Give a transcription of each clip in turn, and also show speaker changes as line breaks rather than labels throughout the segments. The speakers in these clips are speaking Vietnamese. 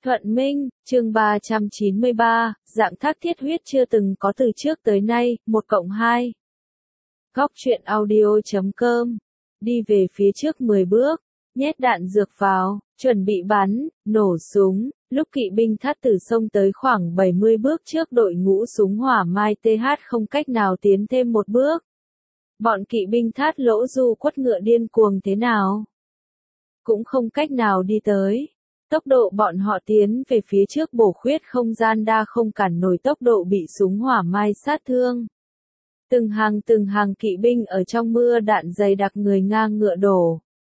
Thuận Minh, chương 393, dạng thác thiết huyết chưa từng có từ trước tới nay, 1+2. Góc truyện audio.com. Đi về phía trước 10 bước, nhét đạn dược vào, chuẩn bị bắn, nổ súng. Lúc kỵ binh thát tử xông tới khoảng 70 bước trước đội ngũ súng hỏa mai TH không cách nào tiến thêm một bước. Bọn kỵ binh thát lỗ du quất ngựa điên cuồng thế nào cũng không cách nào đi tới. Tốc độ bọn họ tiến về phía trước bổ khuyết không gian đa không cản nổi tốc độ bị súng hỏa mai sát thương. Từng hàng kỵ binh ở trong mưa đạn dày đặc người ngang ngựa đổ.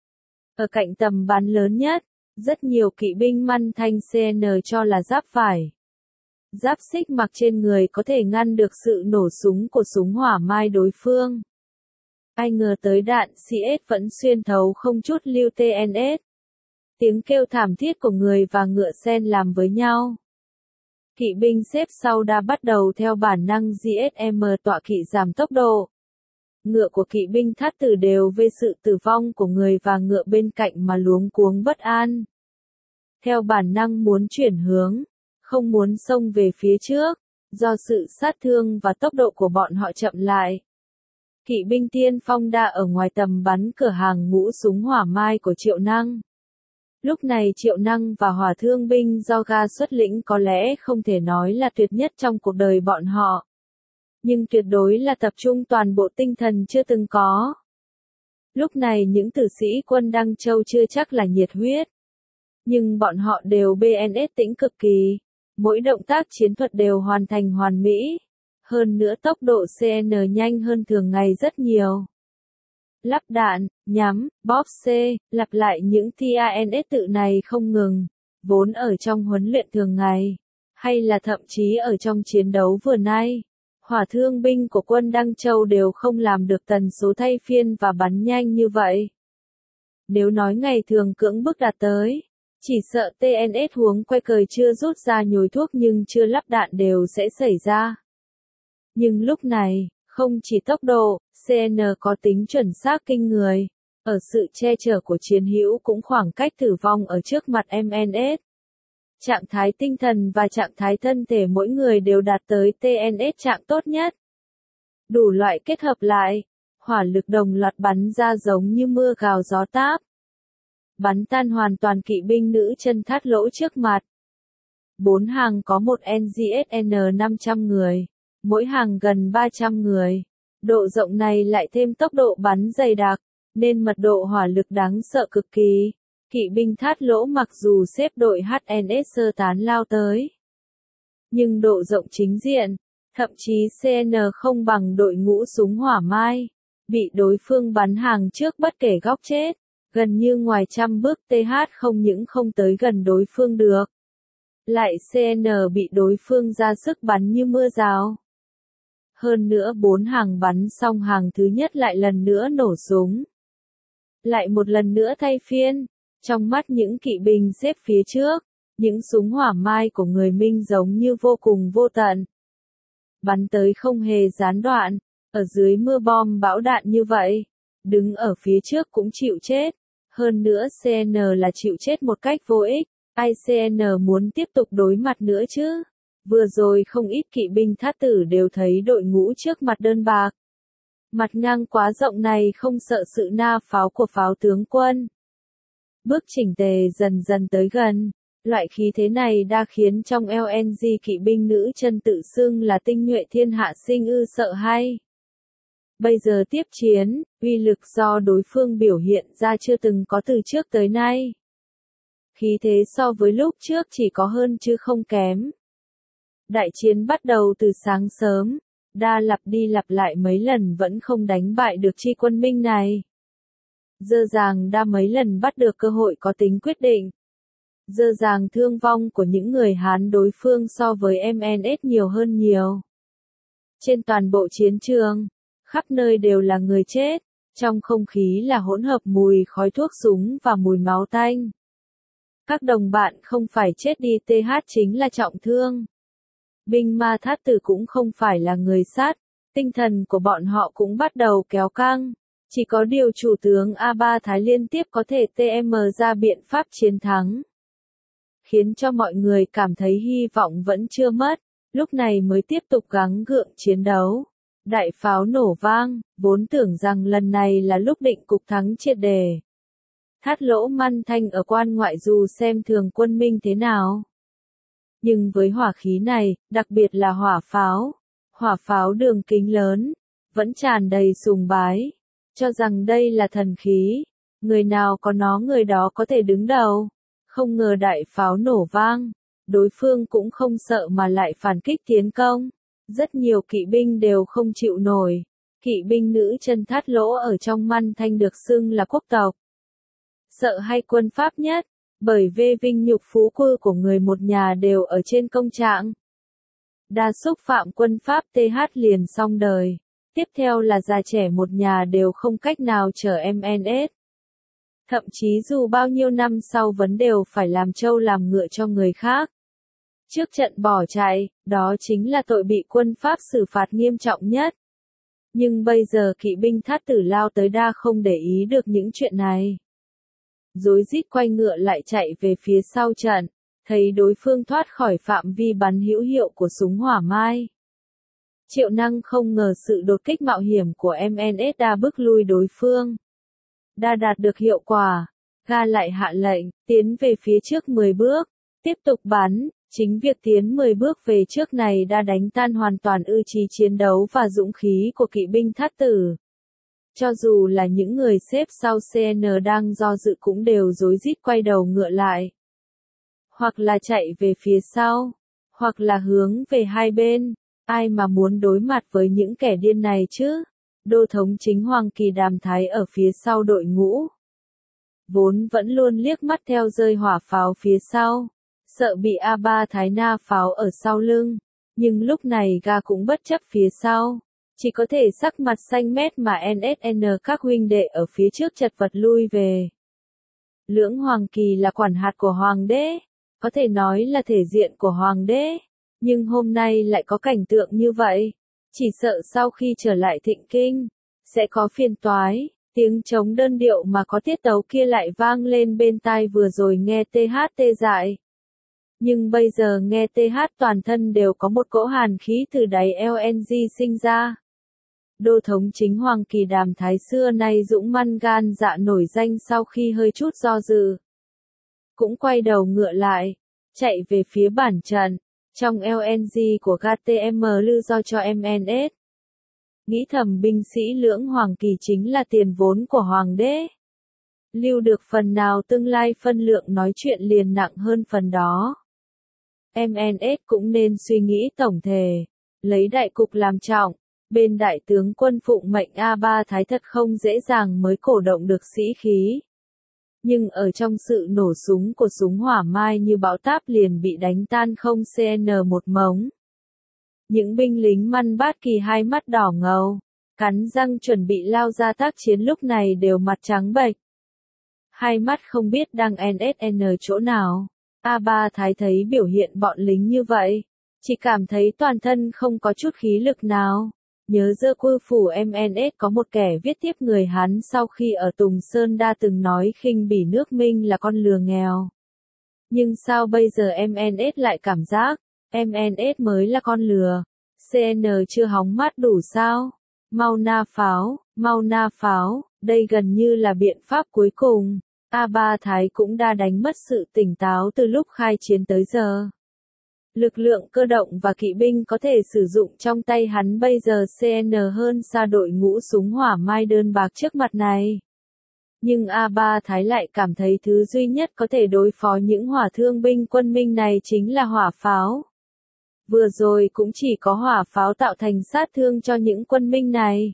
Ở cạnh tầm bắn lớn nhất, rất nhiều kỵ binh măn thanh CN cho là giáp vải. Giáp xích mặc trên người có thể ngăn được sự nổ súng của súng hỏa mai đối phương. Ai ngờ tới đạn CS vẫn xuyên thấu không chút lưu TNS. Tiếng kêu thảm thiết của người và ngựa xen làm với nhau. Kỵ binh xếp sau đã bắt đầu theo bản năng GSM tọa kỵ giảm tốc độ. Ngựa của kỵ binh thát tử đều về sự tử vong của người và ngựa bên cạnh mà luống cuống bất an. Theo bản năng muốn chuyển hướng, không muốn xông về phía trước, do sự sát thương và tốc độ của bọn họ chậm lại. Kỵ binh tiên phong đã ở ngoài tầm bắn cửa hàng ngũ súng hỏa mai của Triệu Năng. Lúc này Triệu Năng và hỏa thương binh do ga xuất lĩnh có lẽ không thể nói là tuyệt nhất trong cuộc đời bọn họ. Nhưng tuyệt đối là tập trung toàn bộ tinh thần chưa từng có. Lúc này những tử sĩ quân Đăng Châu chưa chắc là nhiệt huyết. Nhưng bọn họ đều BNS tĩnh cực kỳ. Mỗi động tác chiến thuật đều hoàn thành hoàn mỹ. Hơn nữa tốc độ CN nhanh hơn thường ngày rất nhiều. Lắp đạn, nhắm, bóp C, lặp lại những TANS tự này không ngừng, vốn ở trong huấn luyện thường ngày, hay là thậm chí ở trong chiến đấu vừa nay. Hỏa thương binh của quân Đăng Châu đều không làm được tần số thay phiên và bắn nhanh như vậy. Nếu nói ngày thường cưỡng bức đạt tới, chỉ sợ TNS huống quay cời chưa rút ra nhồi thuốc nhưng chưa lắp đạn đều sẽ xảy ra. Nhưng lúc này, không chỉ tốc độ, CN có tính chuẩn xác kinh người. Ở sự che chở của chiến hữu cũng khoảng cách tử vong ở trước mặt MNS. Trạng thái tinh thần và trạng thái thân thể mỗi người đều đạt tới TNS trạng tốt nhất. Đủ loại kết hợp lại, hỏa lực đồng loạt bắn ra giống như mưa gào gió táp. Bắn tan hoàn toàn kỵ binh nữ chân thát lỗ trước mặt. 4 hàng có một NGSN 500 người, mỗi hàng gần 300 người. Độ rộng này lại thêm tốc độ bắn dày đặc, nên mật độ hỏa lực đáng sợ cực kỳ. Kỵ binh thát lỗ mặc dù xếp đội HNS sơ tán lao tới, nhưng độ rộng chính diện, thậm chí CN không bằng đội ngũ súng hỏa mai, bị đối phương bắn hàng trước bất kể góc chết, gần như ngoài trăm bước TH không những không tới gần đối phương được, lại CN bị đối phương ra sức bắn như mưa rào. Hơn nữa 4 hàng bắn xong hàng thứ nhất lại lần nữa nổ súng. Lại một lần nữa thay phiên, trong mắt những kỵ binh xếp phía trước, những súng hỏa mai của người Minh giống như vô cùng vô tận. Bắn tới không hề gián đoạn, ở dưới mưa bom bão đạn như vậy, đứng ở phía trước cũng chịu chết. Hơn nữa CN là chịu chết một cách vô ích, ai CN muốn tiếp tục đối mặt nữa chứ? Vừa rồi không ít kỵ binh thát tử đều thấy đội ngũ trước mặt đơn bạc. Mặt ngang quá rộng này không sợ sự na pháo của pháo tướng quân. Bước chỉnh tề dần dần tới gần, loại khí thế này đã khiến trong LNG kỵ binh nữ chân tự xưng là tinh nhuệ thiên hạ sinh ư sợ hay. Bây giờ tiếp chiến, uy lực do đối phương biểu hiện ra chưa từng có từ trước tới nay. Khí thế so với lúc trước chỉ có hơn chứ không kém. Đại chiến bắt đầu từ sáng sớm, đa lặp đi lặp lại mấy lần vẫn không đánh bại được chi quân Minh này. Dơ dàng đã mấy lần bắt được cơ hội có tính quyết định. Dơ dàng thương vong của những người Hán đối phương so với MNS nhiều hơn nhiều. Trên toàn bộ chiến trường, khắp nơi đều là người chết, trong không khí là hỗn hợp mùi khói thuốc súng và mùi máu tanh. Các đồng bạn không phải chết đi TH chính là trọng thương. Binh ma thát tử cũng không phải là người sát, tinh thần của bọn họ cũng bắt đầu kéo căng. Chỉ có điều chủ tướng A3 Thái liên tiếp có thể TM ra biện pháp chiến thắng. khiến cho mọi người cảm thấy hy vọng vẫn chưa mất, lúc này mới tiếp tục gắng gượng chiến đấu. Đại pháo nổ vang, vốn tưởng rằng lần này là lúc định cục thắng triệt đề. Thát Lỗ Măn Thanh ở quan ngoại dù xem thường quân Minh thế nào. Nhưng với hỏa khí này, đặc biệt là hỏa pháo đường kính lớn, vẫn tràn đầy sùng bái, cho rằng đây là thần khí, người nào có nó người đó có thể đứng đầu. Không ngờ đại pháo nổ vang, đối phương cũng không sợ mà lại phản kích tiến công. Rất nhiều kỵ binh đều không chịu nổi. Kỵ binh nữ chân Thát Lỗ ở trong Măn Thanh được xưng là quốc tộc sợ hay quân Pháp nhất, bởi vì vinh nhục phú cư của người một nhà đều ở trên công trạng. Đa xúc phạm quân Pháp TH liền xong đời. Tiếp theo là già trẻ một nhà đều không cách nào chở MNS. Thậm chí dù bao nhiêu năm sau vẫn đều phải làm trâu làm ngựa cho người khác. Trước trận bỏ chạy, đó chính là tội bị quân Pháp xử phạt nghiêm trọng nhất. Nhưng bây giờ kỵ binh Thát Tử lao tới đa không để ý được những chuyện này. Rối rít quay ngựa lại chạy về phía sau trận, thấy đối phương thoát khỏi phạm vi bắn hữu hiệu của súng hỏa mai. Triệu Năng không ngờ sự đột kích mạo hiểm của MNS đa bức lui đối phương. Đa đạt được hiệu quả, Ga lại hạ lệnh, tiến về phía trước 10 bước, tiếp tục bắn. Chính việc tiến 10 bước về trước này đã đánh tan hoàn toàn ý chí chiến đấu và dũng khí của kỵ binh Thát Tử. Cho dù là những người xếp sau CN đang do dự cũng đều rối rít quay đầu ngựa lại. Hoặc là chạy về phía sau, hoặc là hướng về hai bên. Ai mà muốn đối mặt với những kẻ điên này chứ? Đô thống chính Hoàng Kỳ Đàm Thái ở phía sau đội ngũ. Vốn vẫn luôn liếc mắt theo rơi hỏa pháo phía sau. Sợ bị A3 Thái Na pháo ở sau lưng, nhưng lúc này Ga cũng bất chấp phía sau, chỉ có thể sắc mặt xanh mét mà NSN các huynh đệ ở phía trước chật vật lui về. Lưỡng Hoàng Kỳ là quản hạt của Hoàng đế, có thể nói là thể diện của Hoàng đế, nhưng hôm nay lại có cảnh tượng như vậy, chỉ sợ sau khi trở lại Thịnh Kinh, sẽ có phiền toái. Tiếng trống đơn điệu mà có tiết tấu kia lại vang lên bên tai vừa rồi nghe THT dại. Nhưng bây giờ nghe TH toàn thân đều có một cỗ hàn khí từ đáy LNG sinh ra. Đô thống chính Hoàng Kỳ Đàm Thái xưa nay dũng mãnh gan dạ nổi danh sau khi hơi chút do dự. Cũng quay đầu ngựa lại, chạy về phía bản trận, trong LNG của KTM lưu do cho MNS. Nghĩ thầm binh sĩ lưỡng Hoàng Kỳ chính là tiền vốn của Hoàng đế. Lưu được phần nào tương lai phân lượng nói chuyện liền nặng hơn phần đó. MNS cũng nên suy nghĩ tổng thể, lấy đại cục làm trọng, bên đại tướng quân phụng mệnh A3 Thái thật không dễ dàng mới cổ động được sĩ khí. Nhưng ở trong sự nổ súng của súng hỏa mai như bão táp liền bị đánh tan không CN một mống. Những binh lính Măn Bát Kỳ hai mắt đỏ ngầu, cắn răng chuẩn bị lao ra tác chiến lúc này đều mặt trắng bệch. Hai mắt không biết đang NSN chỗ nào. A3 Thái thấy biểu hiện bọn lính như vậy, chỉ cảm thấy toàn thân không có chút khí lực nào. Nhớ Dơ Cư Phủ MNS có một kẻ viết tiếp người Hán sau khi ở Tùng Sơn Đa từng nói khinh bỉ nước Minh là con lừa nghèo. Nhưng sao bây giờ MNS lại cảm giác, MNS mới là con lừa, CN chưa hóng mát đủ sao? Mau na pháo, đây gần như là biện pháp cuối cùng. A3 Thái cũng đã đánh mất sự tỉnh táo từ lúc khai chiến tới giờ. Lực lượng cơ động và kỵ binh có thể sử dụng trong tay hắn bây giờ CN hơn xa đội ngũ súng hỏa mai đơn bạc trước mặt này. Nhưng A3 Thái lại cảm thấy thứ duy nhất có thể đối phó những hỏa thương binh quân Minh này chính là hỏa pháo. Vừa rồi cũng chỉ có hỏa pháo tạo thành sát thương cho những quân Minh này.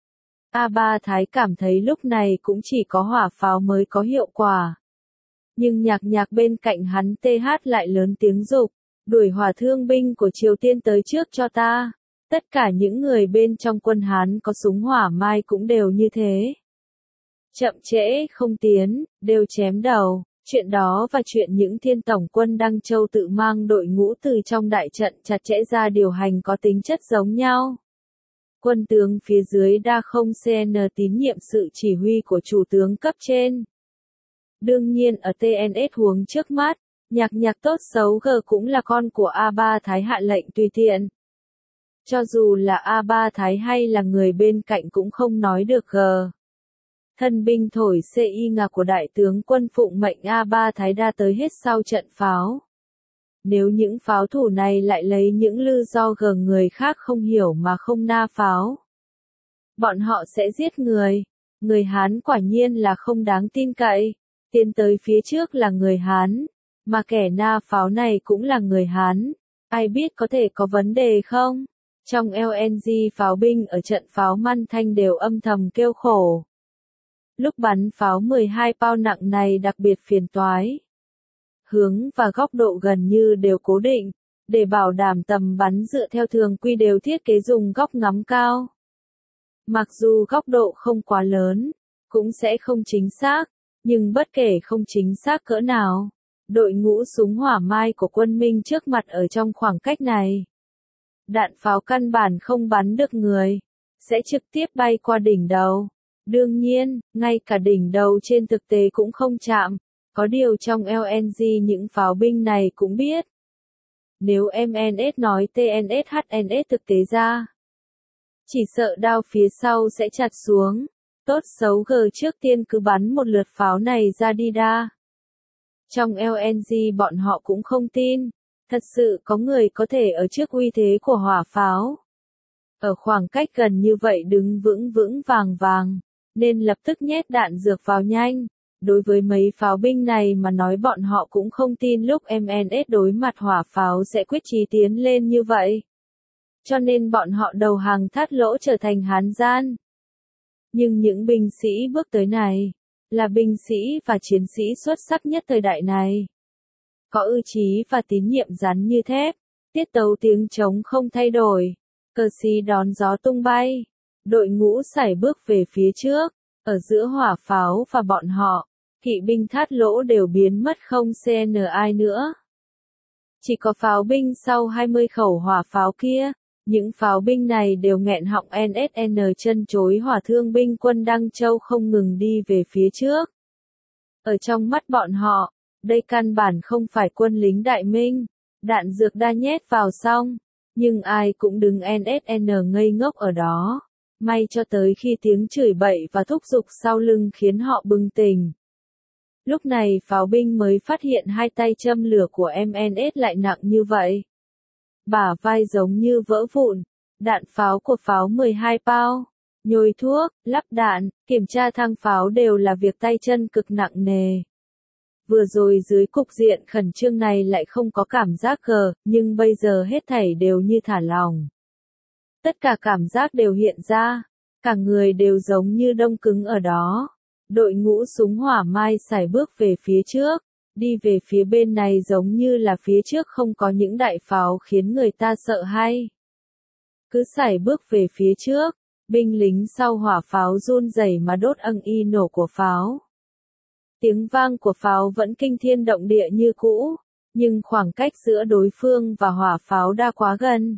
A3 Thái cảm thấy lúc này cũng chỉ có hỏa pháo mới có hiệu quả. Nhưng nhạc bên cạnh hắn TH lại lớn tiếng dục, đuổi hỏa thương binh của Triều Tiên tới trước cho ta. Tất cả những người bên trong quân Hán có súng hỏa mai cũng đều như thế. Chậm trễ không tiến, đều chém đầu. Chuyện đó và chuyện những thiên tổng quân Đăng Châu tự mang đội ngũ từ trong đại trận chặt chẽ ra điều hành có tính chất giống nhau. Quân tướng phía dưới đa không CN tín nhiệm sự chỉ huy của chủ tướng cấp trên. Đương nhiên ở TNS huống trước mắt, Nhạc nhạc tốt xấu G cũng là con của A3 Thái hạ lệnh tùy tiện. Cho dù là A3 Thái hay là người bên cạnh cũng không nói được G. Thân binh thổi CI ngà của đại tướng quân phụng mệnh A3 Thái đa tới hết sau trận pháo. Nếu những pháo thủ này lại lấy những lư do G người khác không hiểu mà không na pháo, bọn họ sẽ giết người. Người Hán quả nhiên là không đáng tin cậy. Tiến tới phía trước là người Hán, mà kẻ na pháo này cũng là người Hán. Ai biết có thể có vấn đề không? Trong LNG pháo binh ở trận pháo Man Thanh đều âm thầm kêu khổ. Lúc bắn pháo 12 pao nặng này đặc biệt phiền toái. Hướng và góc độ gần như đều cố định, để bảo đảm tầm bắn dựa theo thường quy đều thiết kế dùng góc ngắm cao. Mặc dù góc độ không quá lớn, cũng sẽ không chính xác, nhưng bất kể không chính xác cỡ nào, đội ngũ súng hỏa mai của quân Minh trước mặt ở trong khoảng cách này. Đạn pháo căn bản không bắn được người, sẽ trực tiếp bay qua đỉnh đầu. Đương nhiên, ngay cả đỉnh đầu trên thực tế cũng không chạm, có điều trong LNG những pháo binh này cũng biết. Nếu MNS nói TNS HNS thực tế ra, chỉ sợ đao phía sau sẽ chặt xuống, tốt xấu G trước tiên cứ bắn một lượt pháo này ra đi đa. Trong LNG bọn họ cũng không tin, thật sự có người có thể ở trước uy thế của hỏa pháo. Ở khoảng cách gần như vậy đứng vững vững vàng vàng, nên lập tức nhét đạn dược vào nhanh. Đối với mấy pháo binh này mà nói bọn họ cũng không tin lúc MNS đối mặt hỏa pháo sẽ quyết chí tiến lên như vậy. Cho nên bọn họ đầu hàng thắt lỗ trở thành Hán gian. Nhưng những binh sĩ bước tới này, là binh sĩ và chiến sĩ xuất sắc nhất thời đại này. Có ưu chí và tín nhiệm rắn như thép, tiết tấu tiếng trống không thay đổi, cờ xí đón gió tung bay, đội ngũ sải bước về phía trước, ở giữa hỏa pháo và bọn họ, kỵ binh thắt lỗ đều biến mất không CNI nữa. Chỉ có pháo binh sau 20 khẩu hỏa pháo kia, những pháo binh này đều nghẹn họng NSN chân chối hỏa thương binh quân Đăng Châu không ngừng đi về phía trước. Ở trong mắt bọn họ, đây căn bản không phải quân lính Đại Minh, đạn dược đã nhét vào xong, nhưng ai cũng đứng NSN ngây ngốc ở đó. May cho tới khi tiếng chửi bậy và thúc giục sau lưng khiến họ bừng tỉnh. Lúc này pháo binh mới phát hiện hai tay châm lửa của MNS lại nặng như vậy. Bả vai giống như vỡ vụn, đạn pháo của pháo 12 pao, nhồi thuốc, lắp đạn, kiểm tra thang pháo đều là việc tay chân cực nặng nề. Vừa rồi dưới cục diện khẩn trương này lại không có cảm giác gờ, nhưng bây giờ hết thảy đều như thả lỏng. Tất cả cảm giác đều hiện ra, cả người đều giống như đông cứng ở đó. Đội ngũ súng hỏa mai sải bước về phía trước, đi về phía bên này giống như là phía trước không có những đại pháo khiến người ta sợ hay. Cứ sải bước về phía trước, binh lính sau hỏa pháo run rẩy mà đốt ăng y nổ của pháo. Tiếng vang của pháo vẫn kinh thiên động địa như cũ, nhưng khoảng cách giữa đối phương và hỏa pháo đã quá gần.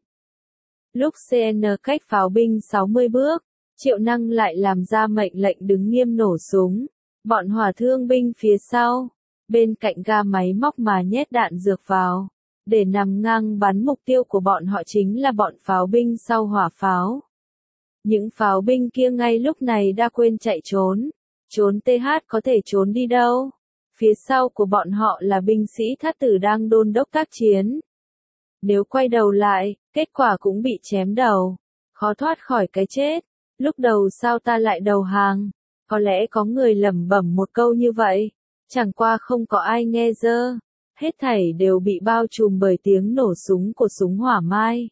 Lúc CN cách pháo binh 60 bước, Triệu Năng lại làm ra mệnh lệnh đứng nghiêm nổ súng. Bọn hỏa thương binh phía sau, bên cạnh ga máy móc mà nhét đạn dược vào, để nằm ngang bắn mục tiêu của bọn họ chính là bọn pháo binh sau hỏa pháo. Những pháo binh kia ngay lúc này đã quên chạy trốn. Trốn TH có thể trốn đi đâu? Phía sau của bọn họ là binh sĩ thát tử đang đôn đốc tác chiến. Nếu quay đầu lại, kết quả cũng bị chém đầu. Khó thoát khỏi cái chết. Lúc đầu sao ta lại đầu hàng? Có lẽ có người lẩm bẩm một câu như vậy. Chẳng qua không có ai nghe dơ. Hết thảy đều bị bao trùm bởi tiếng nổ súng của súng hỏa mai.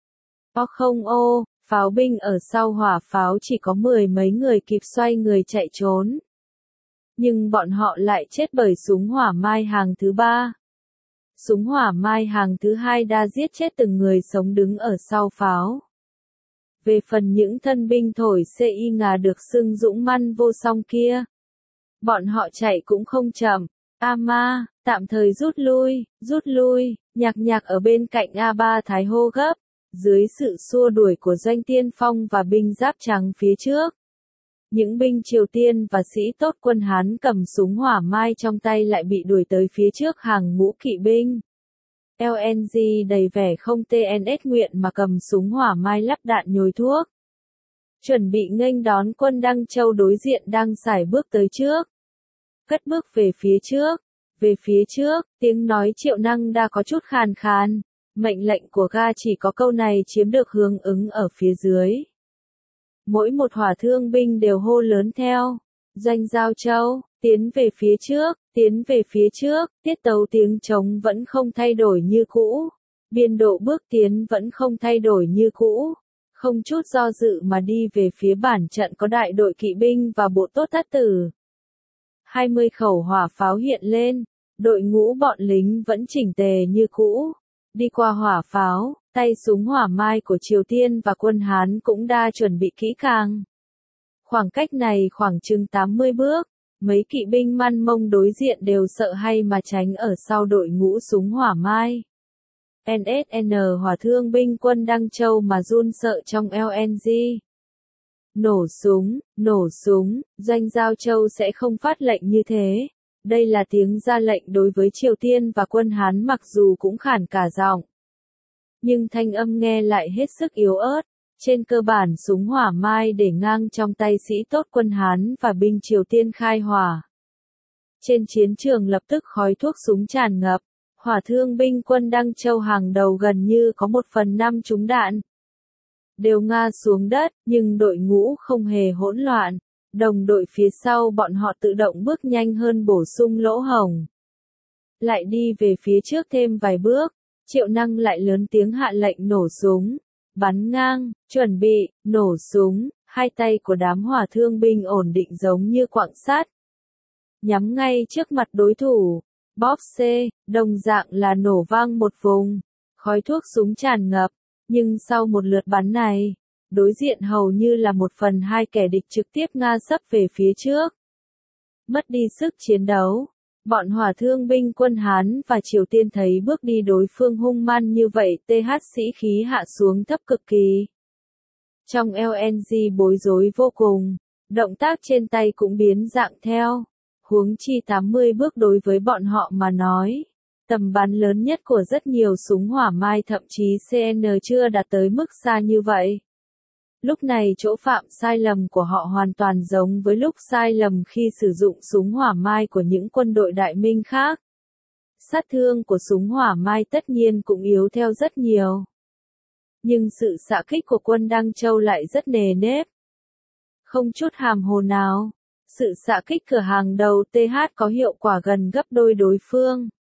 Không ô, pháo binh ở sau hỏa pháo chỉ có 10 mấy người kịp xoay người chạy trốn. Nhưng bọn họ lại chết bởi súng hỏa mai hàng thứ 3. Súng hỏa mai hàng thứ 2 đã giết chết từng người sống đứng ở sau pháo. Về phần những thân binh thổi CI ngà được xưng dũng manh vô song kia, bọn họ chạy cũng không chậm. Ma, tạm thời rút lui, nhạc nhạc ở bên cạnh A3 Thái hô gấp, dưới sự xua đuổi của Doanh Tiên Phong và binh giáp trắng phía trước. Những binh Triều Tiên và sĩ tốt quân Hán cầm súng hỏa mai trong tay lại bị đuổi tới phía trước hàng ngũ kỵ binh. LNG đầy vẻ không TNS nguyện mà cầm súng hỏa mai lắp đạn nhồi thuốc. Chuẩn bị nghênh đón quân Đăng Châu đối diện đang sải bước tới trước. Cất bước về phía trước, tiếng nói Triệu Năng Đa có chút khàn khàn. Mệnh lệnh của ga chỉ có câu này chiếm được hướng ứng ở phía dưới. Mỗi một hỏa thương binh đều hô lớn theo. Doanh Giao Châu, tiến về phía trước, tiết tấu tiếng trống vẫn không thay đổi như cũ. Biên độ bước tiến vẫn không thay đổi như cũ. Không chút do dự mà đi về phía bản trận có đại đội kỵ binh và bộ tốt thất tử. 20 khẩu hỏa pháo hiện lên, đội ngũ bọn lính vẫn chỉnh tề như cũ. Đi qua hỏa pháo, tay súng hỏa mai của Triều Tiên và quân Hán cũng đã chuẩn bị kỹ càng. Khoảng cách này khoảng chừng 80 bước, mấy kỵ binh Man Mông đối diện đều sợ hay mà tránh ở sau đội ngũ súng hỏa mai. NSN hỏa thương binh quân Đăng Châu mà run sợ trong LNG. Nổ súng, Doanh Giao Châu sẽ không phát lệnh như thế. Đây là tiếng ra lệnh đối với Triều Tiên và quân Hán mặc dù cũng khản cả giọng. Nhưng thanh âm nghe lại hết sức yếu ớt. Trên cơ bản súng hỏa mai để ngang trong tay sĩ tốt quân Hán và binh Triều Tiên khai hỏa. Trên chiến trường lập tức khói thuốc súng tràn ngập. Hỏa thương binh quân Đăng Châu hàng đầu gần như có 1/5 trúng đạn. Đều ngã xuống đất, nhưng đội ngũ không hề hỗn loạn. Đồng đội phía sau bọn họ tự động bước nhanh hơn bổ sung lỗ hổng. Lại đi về phía trước thêm vài bước, Triệu Năng lại lớn tiếng hạ lệnh nổ súng. Bắn ngang, chuẩn bị, nổ súng, hai tay của đám hỏa thương binh ổn định giống như quặng sắt. Nhắm ngay trước mặt đối thủ, bóp C, đồng dạng là nổ vang một vùng, khói thuốc súng tràn ngập, nhưng sau một lượt bắn này, đối diện hầu như là 1/2 kẻ địch trực tiếp ngã sấp về phía trước. Mất đi sức chiến đấu. Bọn hỏa thương binh quân Hán và Triều Tiên thấy bước đi đối phương hung man như vậy, TH sĩ khí hạ xuống thấp cực kỳ. Trong LNG bối rối vô cùng, động tác trên tay cũng biến dạng theo. Huống chi 80 bước đối với bọn họ mà nói. Tầm bắn lớn nhất của rất nhiều súng hỏa mai thậm chí CN chưa đạt tới mức xa như vậy. Lúc này chỗ phạm sai lầm của họ hoàn toàn giống với lúc sai lầm khi sử dụng súng hỏa mai của những quân đội đại minh khác. Sát thương của súng hỏa mai tất nhiên cũng yếu theo rất nhiều. Nhưng sự xạ kích của quân Đăng Châu lại rất nề nếp. Không chút hàm hồ nào, sự xạ kích cửa hàng đầu TH có hiệu quả gần gấp đôi đối phương.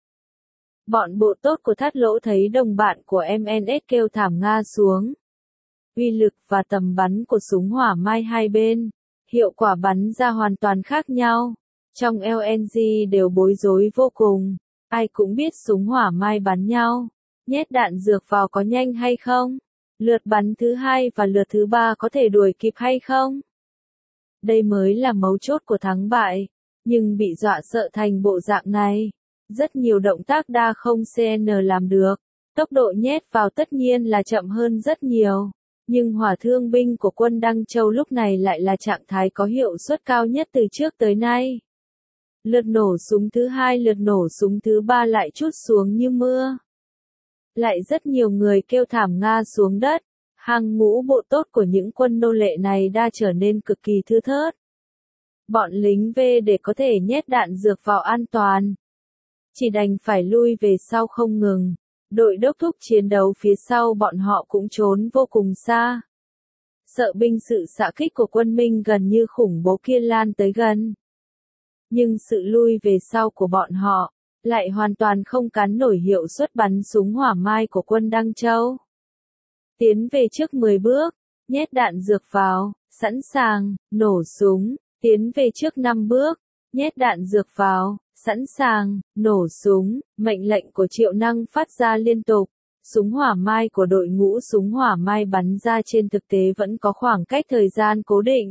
Bọn bộ tốt của Thát Lỗ thấy đồng bạn của MNS kêu thảm ngã xuống. Uy lực và tầm bắn của súng hỏa mai hai bên, hiệu quả bắn ra hoàn toàn khác nhau. Trong LNG đều bối rối vô cùng, ai cũng biết súng hỏa mai bắn nhau, nhét đạn dược vào có nhanh hay không, lượt bắn thứ hai và lượt thứ ba có thể đuổi kịp hay không. Đây mới là mấu chốt của thắng bại, nhưng bị dọa sợ thành bộ dạng này. Rất nhiều động tác đa không CN làm được, tốc độ nhét vào tất nhiên là chậm hơn rất nhiều. Nhưng hỏa thương binh của quân Đăng Châu lúc này lại là trạng thái có hiệu suất cao nhất từ trước tới nay. Lượt nổ súng thứ hai, lượt nổ súng thứ ba lại trút xuống như mưa. Lại rất nhiều người kêu thảm ngã xuống đất. Hàng ngũ bộ tốt của những quân nô lệ này đã trở nên cực kỳ thưa thớt. Bọn lính V để có thể nhét đạn dược vào an toàn, chỉ đành phải lui về sau không ngừng. Đội đốc thúc chiến đấu phía sau bọn họ cũng trốn vô cùng xa. Sợ binh sự xạ kích của quân Minh gần như khủng bố kia lan tới gần. Nhưng sự lui về sau của bọn họ, lại hoàn toàn không cán nổi hiệu suất bắn súng hỏa mai của quân Đăng Châu. Tiến về trước 10 bước, nhét đạn dược vào, sẵn sàng, nổ súng, tiến về trước 5 bước, nhét đạn dược vào, sẵn sàng, nổ súng, mệnh lệnh của Triệu Năng phát ra liên tục. Súng hỏa mai của đội ngũ súng hỏa mai bắn ra trên thực tế vẫn có khoảng cách thời gian cố định.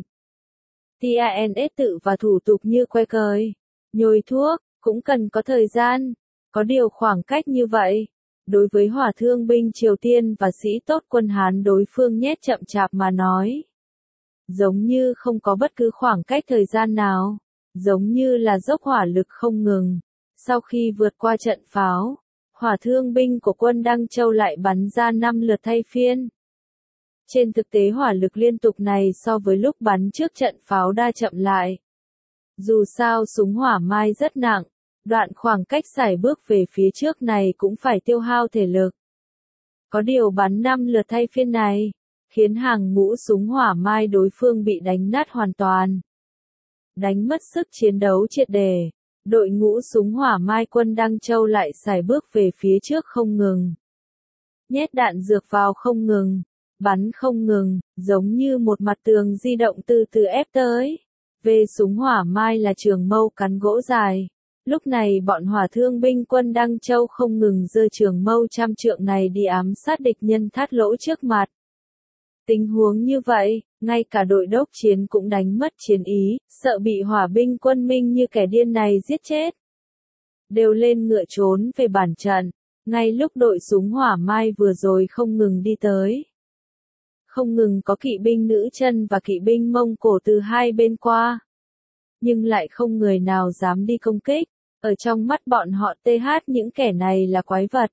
TANS tự và thủ tục như que cời, nhồi thuốc, cũng cần có thời gian, có điều khoảng cách như vậy. Đối với hỏa thương binh Triều Tiên và sĩ tốt quân Hán đối phương nhét chậm chạp mà nói. giống như không có bất cứ khoảng cách thời gian nào, giống như là dốc hỏa lực không ngừng. Sau khi vượt qua trận pháo, hỏa thương binh của quân Đăng Châu lại bắn ra 5 lượt thay phiên. Trên thực tế hỏa lực liên tục này so với lúc bắn trước trận pháo đa chậm lại. Dù sao súng hỏa mai rất nặng, đoạn khoảng cách sải bước về phía trước này cũng phải tiêu hao thể lực. Có điều bắn 5 lượt thay phiên này, khiến hàng ngũ súng hỏa mai đối phương bị đánh nát hoàn toàn. Đánh mất sức chiến đấu triệt để, đội ngũ súng hỏa mai quân Đăng Châu lại sải bước về phía trước không ngừng. Nhét đạn dược vào không ngừng, bắn không ngừng, giống như một mặt tường di động từ từ ép tới. Về súng hỏa mai là trường mâu cắn gỗ dài. Lúc này bọn hỏa thương binh quân Đăng Châu không ngừng giơ trường mâu trăm trượng này đi ám sát địch nhân thát lỗ trước mặt. Tình huống như vậy, ngay cả đội đốc chiến cũng đánh mất chiến ý, sợ bị hỏa binh quân Minh như kẻ điên này giết chết. Đều lên ngựa trốn về bản trận, ngay lúc đội súng hỏa mai vừa rồi không ngừng đi tới. Không ngừng có kỵ binh nữ chân và kỵ binh Mông Cổ từ hai bên qua. Nhưng lại không người nào dám đi công kích, ở trong mắt bọn họ những kẻ này là quái vật.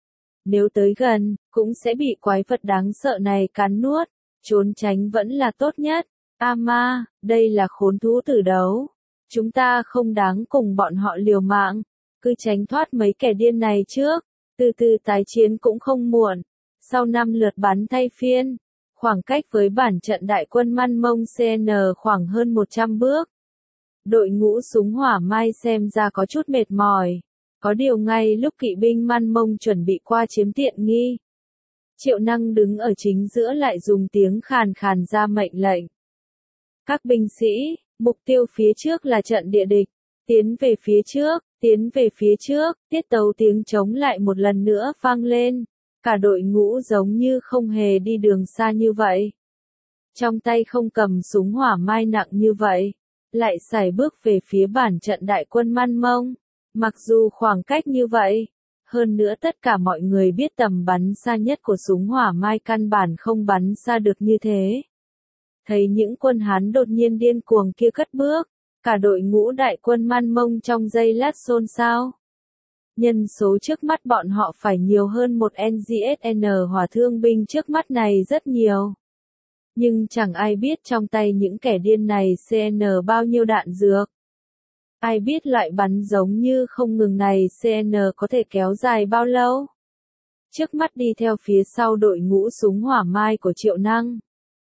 Nếu tới gần, cũng sẽ bị quái vật đáng sợ này cắn nuốt, trốn tránh vẫn là tốt nhất. Ma, đây là khốn thú tử đấu. Chúng ta không đáng cùng bọn họ liều mạng, cứ tránh thoát mấy kẻ điên này trước, từ từ tái chiến cũng không muộn. Sau 5 lượt bắn thay phiên, khoảng cách với bản trận đại quân Man Mông CN khoảng hơn 100 bước. Đội ngũ súng hỏa mai xem ra có chút mệt mỏi. Có điều ngay lúc kỵ binh Man Mông chuẩn bị qua chiếm tiện nghi, Triệu Năng đứng ở chính giữa lại dùng tiếng khàn khàn ra mệnh lệnh. Các binh sĩ, mục tiêu phía trước là trận địa địch, tiến về phía trước, tiến về phía trước, tiết tấu tiếng trống lại một lần nữa vang lên. Cả đội ngũ giống như không hề đi đường xa như vậy. Trong tay không cầm súng hỏa mai nặng như vậy, lại sải bước về phía bản trận đại quân Man Mông. Mặc dù khoảng cách như vậy, hơn nữa tất cả mọi người biết tầm bắn xa nhất của súng hỏa mai căn bản không bắn xa được như thế. Thấy những quân Hán đột nhiên điên cuồng kia cất bước, cả đội ngũ đại quân Man Mông trong giây lát xôn xao. Nhân số trước mắt bọn họ phải nhiều hơn một NGSN hỏa thương binh trước mắt này rất nhiều. Nhưng chẳng ai biết trong tay những kẻ điên này CN bao nhiêu đạn dược. Ai biết loại bắn giống như không ngừng này CN có thể kéo dài bao lâu. Trước mắt đi theo phía sau đội ngũ súng hỏa mai của Triệu Năng.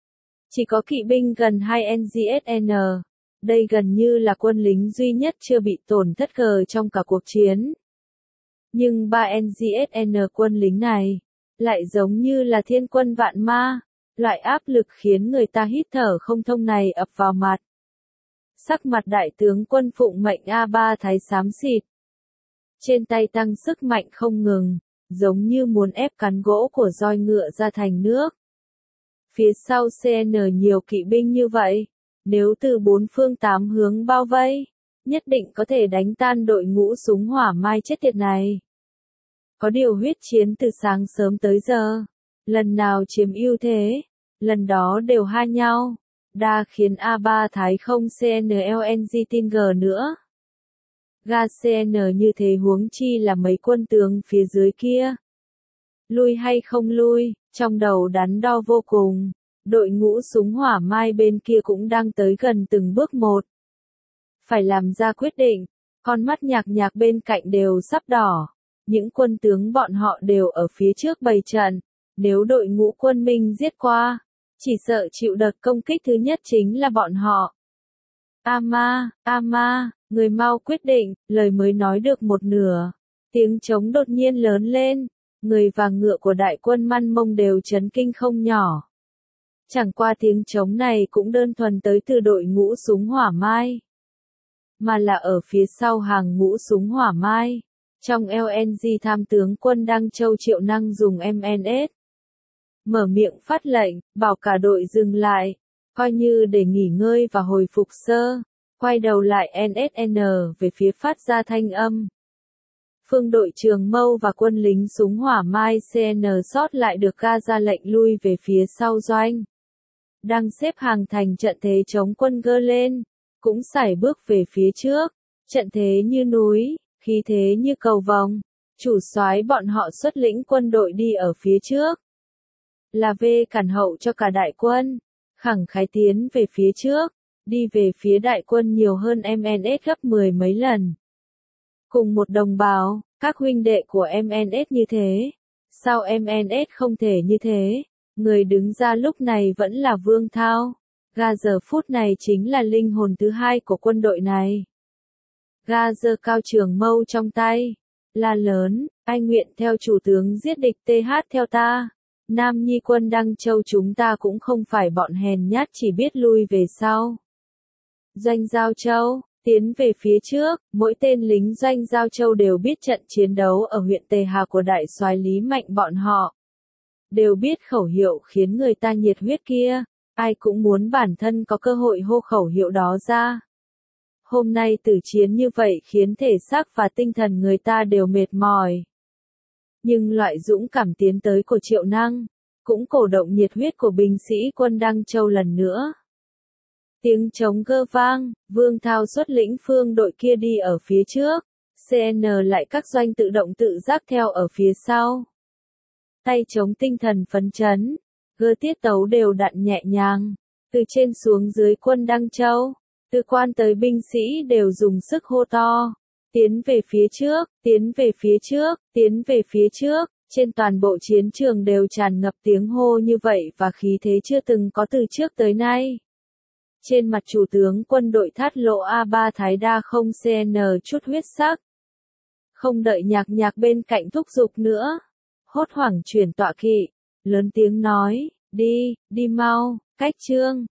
Chỉ có kỵ binh gần 2 NGSN. Đây gần như là quân lính duy nhất chưa bị tổn thất cờ trong cả cuộc chiến. Nhưng 3 NGSN quân lính này, lại giống như là thiên quân vạn ma, loại áp lực khiến người ta hít thở không thông này ập vào mặt. Sắc mặt đại tướng quân phụng mệnh A3 Thái xám xịt. Trên tay tăng sức mạnh không ngừng, giống như muốn ép cán gỗ của roi ngựa ra thành nước. Phía sau CN nhiều kỵ binh như vậy, nếu từ 4 phương 8 hướng bao vây, nhất định có thể đánh tan đội ngũ súng hỏa mai chết tiệt này. Có điều huyết chiến từ sáng sớm tới giờ, lần nào chiếm ưu thế, lần đó đều ha nhau, đa khiến A3 Thái không CNLNG tin G nữa. Ga CN như thế huống chi là mấy quân tướng phía dưới kia. Lui hay không lui, trong đầu đắn đo vô cùng, đội ngũ súng hỏa mai bên kia cũng đang tới gần từng bước một. Phải làm ra quyết định, con mắt nhạc nhạc bên cạnh đều sắp đỏ. Những quân tướng bọn họ đều ở phía trước bày trận, nếu đội ngũ quân Minh giết qua, chỉ sợ chịu đợt công kích thứ nhất chính là bọn họ. Ma, người mau quyết định, lời mới nói được một nửa. Tiếng trống đột nhiên lớn lên, người và ngựa của đại quân Man Mông đều chấn kinh không nhỏ. Chẳng qua tiếng trống này cũng đơn thuần tới từ đội ngũ súng hỏa mai, mà là ở phía sau hàng ngũ súng hỏa mai. Trong LNG tham tướng quân Đăng Châu Triệu Năng dùng MNS. Mở miệng phát lệnh, bảo cả đội dừng lại, coi như để nghỉ ngơi và hồi phục sơ, quay đầu lại NSN về phía phát ra thanh âm. Phương đội trường mâu và quân lính súng hỏa mai CN sót lại được ga ra lệnh lui về phía sau doanh. đang xếp hàng thành trận thế chống quân gơ lên, cũng sải bước về phía trước, trận thế như núi, khí thế như cầu vồng, chủ soái bọn họ xuất lĩnh quân đội đi ở phía trước. Là về cản hậu cho cả đại quân, khẳng khái tiến về phía trước, đi về phía đại quân nhiều hơn MNS gấp 10 mấy lần. Cùng một đồng bào, các huynh đệ của MNS như thế, sao MNS không thể như thế? Người đứng ra lúc này vẫn là Vương Thao. Gà giờ phút này chính là linh hồn thứ hai của quân đội này. Gà giơ cao trường mâu trong tay, la lớn, anh nguyện theo chủ tướng giết địch TH theo ta. Nam Nhi quân Đăng Châu chúng ta cũng không phải bọn hèn nhát chỉ biết lui về sau. Doanh Giao Châu, tiến về phía trước, mỗi tên lính Doanh Giao Châu đều biết trận chiến đấu ở huyện Tề Hà của đại soái Lý Mạnh bọn họ. Đều biết khẩu hiệu khiến người ta nhiệt huyết kia, ai cũng muốn bản thân có cơ hội hô khẩu hiệu đó ra. Hôm nay tử chiến như vậy khiến thể xác và tinh thần người ta đều mệt mỏi. Nhưng loại dũng cảm tiến tới của Triệu Năng, cũng cổ động nhiệt huyết của binh sĩ quân Đăng Châu lần nữa. Tiếng trống gơ vang, Vương Thao xuất lĩnh phương đội kia đi ở phía trước, CN lại các doanh tự động tự giác theo ở phía sau. Tay chống tinh thần phấn chấn, gơ tiết tấu đều đặn nhẹ nhàng, từ trên xuống dưới quân Đăng Châu, từ quan tới binh sĩ đều dùng sức hô to. Tiến về phía trước, tiến về phía trước, tiến về phía trước, trên toàn bộ chiến trường đều tràn ngập tiếng hô như vậy và khí thế chưa từng có từ trước tới nay. Trên mặt chủ tướng quân đội Thát Lộ A3 Thái Đa không CN chút huyết sắc. Không đợi nhạc bên cạnh thúc giục nữa. Hốt hoảng chuyển tọa kỵ, lớn tiếng nói, đi mau, cách trương,